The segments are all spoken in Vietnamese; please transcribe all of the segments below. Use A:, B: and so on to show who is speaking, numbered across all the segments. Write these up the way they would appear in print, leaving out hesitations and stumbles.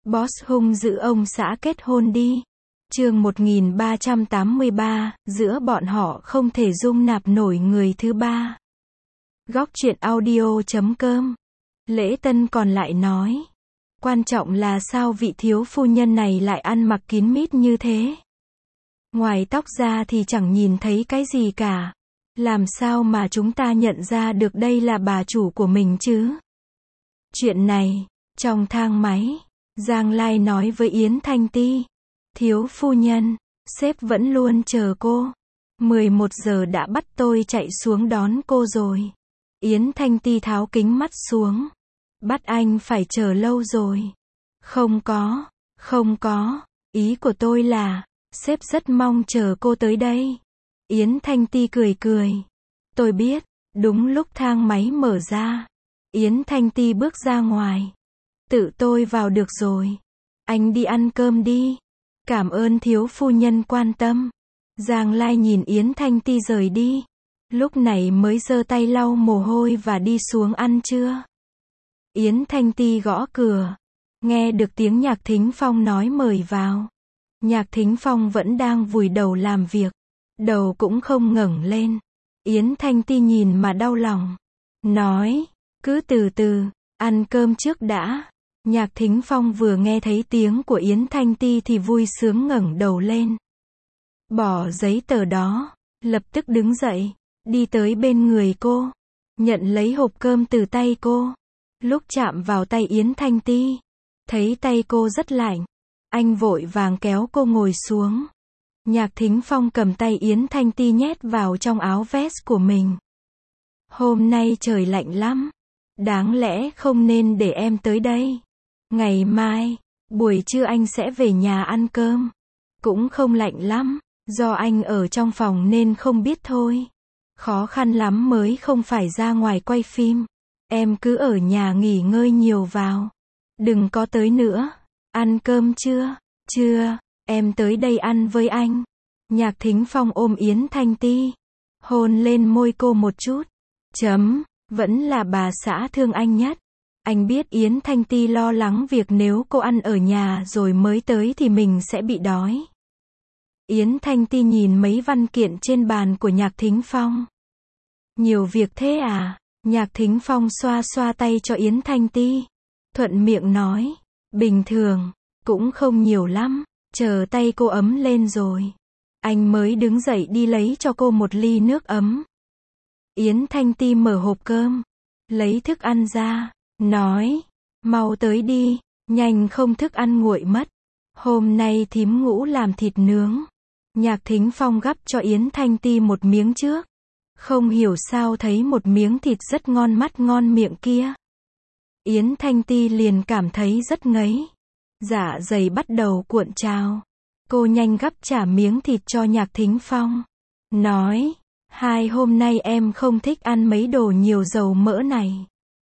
A: Boss hung dữ ông xã kết hôn đi. Chương 1383, giữa bọn họ không thể dung nạp nổi người thứ ba. Góc truyện audio.com. Lễ Tân còn lại nói. Quan trọng là sao vị thiếu phu nhân này lại ăn mặc kín mít như thế. Ngoài tóc ra thì chẳng nhìn thấy cái gì cả. Làm sao mà chúng ta nhận ra được đây là bà chủ của mình chứ? Chuyện này, trong thang máy, Giang Lai nói với Yến Thanh Ti. Thiếu phu nhân, sếp vẫn luôn chờ cô. 11 giờ đã bắt tôi chạy xuống đón cô rồi. Yến Thanh Ti tháo kính mắt xuống. Bắt anh phải chờ lâu rồi. Không có. Ý của tôi là, sếp rất mong chờ cô tới đây. Yến Thanh Ti cười cười. Tôi biết, đúng lúc thang máy mở ra. Yến Thanh Ti bước ra ngoài. Tự tôi vào được rồi. Anh đi ăn cơm đi. Cảm ơn thiếu phu nhân quan tâm. Giang Lai nhìn Yến Thanh Ti rời đi. Lúc này mới giơ tay lau mồ hôi và đi xuống ăn trưa. Yến Thanh Ti gõ cửa. Nghe được tiếng Nhạc Thính Phong nói mời vào. Nhạc Thính Phong vẫn đang vùi đầu làm việc. Đầu cũng không ngẩng lên. Yến Thanh Ti nhìn mà đau lòng. Nói, cứ từ từ, ăn cơm trước đã. Nhạc Thính Phong vừa nghe thấy tiếng của Yến Thanh Ti thì vui sướng ngẩng đầu lên. Bỏ giấy tờ đó, lập tức đứng dậy, đi tới bên người cô, nhận lấy hộp cơm từ tay cô. Lúc chạm vào tay Yến Thanh Ti, thấy tay cô rất lạnh, anh vội vàng kéo cô ngồi xuống. Nhạc Thính Phong cầm tay Yến Thanh Ti nhét vào trong áo vest của mình. Hôm nay trời lạnh lắm, đáng lẽ không nên để em tới đây. Ngày mai, buổi trưa anh sẽ về nhà ăn cơm. Cũng không lạnh lắm, do anh ở trong phòng nên không biết thôi. Khó khăn lắm mới không phải ra ngoài quay phim. Em cứ ở nhà nghỉ ngơi nhiều vào. Đừng có tới nữa. Ăn cơm chưa? Chưa, em tới đây ăn với anh. Nhạc Thính Phong ôm Yến Thanh Ti, hôn lên môi cô một chút. Vẫn là bà xã thương anh nhất. Anh biết Yến Thanh Ti lo lắng việc nếu cô ăn ở nhà rồi mới tới thì mình sẽ bị đói. Yến Thanh Ti nhìn mấy văn kiện trên bàn của Nhạc Thính Phong. Nhiều việc thế à? Nhạc Thính Phong xoa xoa tay cho Yến Thanh Ti. Thuận miệng nói. Bình thường, cũng không nhiều lắm. Chờ tay cô ấm lên rồi. Anh mới đứng dậy đi lấy cho cô một ly nước ấm. Yến Thanh Ti mở hộp cơm. Lấy thức ăn ra. Nói. Mau tới đi. Nhanh không thức ăn nguội mất. Hôm nay thím Ngũ làm thịt nướng. Nhạc Thính Phong gắp cho Yến Thanh Ti một miếng trước. Không hiểu sao thấy một miếng thịt rất ngon mắt ngon miệng kia. Yến Thanh Ti liền cảm thấy rất ngấy. Dạ dày bắt đầu cuộn trào. Cô nhanh gắp trả miếng thịt cho Nhạc Thính Phong. Nói, hôm nay em không thích ăn mấy đồ nhiều dầu mỡ này.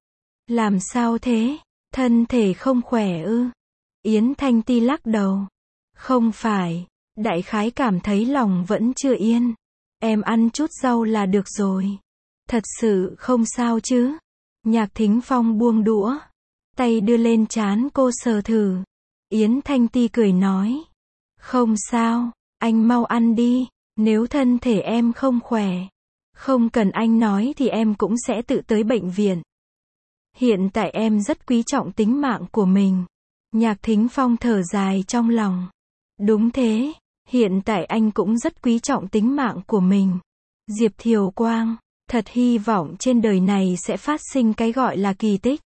A: Làm sao thế? Thân thể không khỏe ư? Yến Thanh Ti lắc đầu. Không phải, đại khái cảm thấy lòng vẫn chưa yên. Em ăn chút rau là được rồi. Thật sự không sao chứ? Nhạc Thính Phong buông đũa. Tay đưa lên trán cô sờ thử. Yến Thanh Ti cười nói. Không sao, anh mau ăn đi. Nếu thân thể em không khỏe, không cần anh nói thì em cũng sẽ tự tới bệnh viện. Hiện tại em rất quý trọng tính mạng của mình. Nhạc Thính Phong thở dài trong lòng. Đúng thế, hiện tại anh cũng rất quý trọng tính mạng của mình. Diệp Thiều Quang, thật hy vọng trên đời này sẽ phát sinh cái gọi là kỳ tích.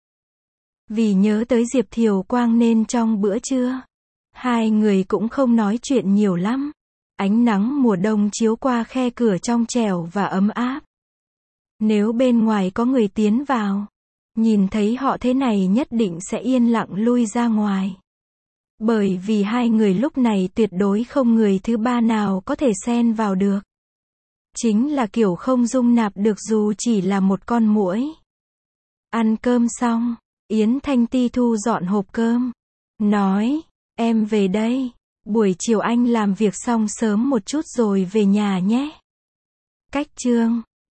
A: Vì nhớ tới Diệp Thiều Quang nên trong bữa trưa, hai người cũng không nói chuyện nhiều lắm. Ánh nắng mùa đông chiếu qua khe cửa trong trẻo và ấm áp. Nếu bên ngoài có người tiến vào, nhìn thấy họ thế này nhất định sẽ yên lặng lui ra ngoài. Bởi vì hai người lúc này tuyệt đối không người thứ ba nào có thể xen vào được. Chính là kiểu không dung nạp được dù chỉ là một con muỗi. Ăn cơm xong, Yến Thanh Ti thu dọn hộp cơm. Nói, em về đây. Buổi chiều anh làm việc xong sớm một chút rồi về nhà nhé. Cách chương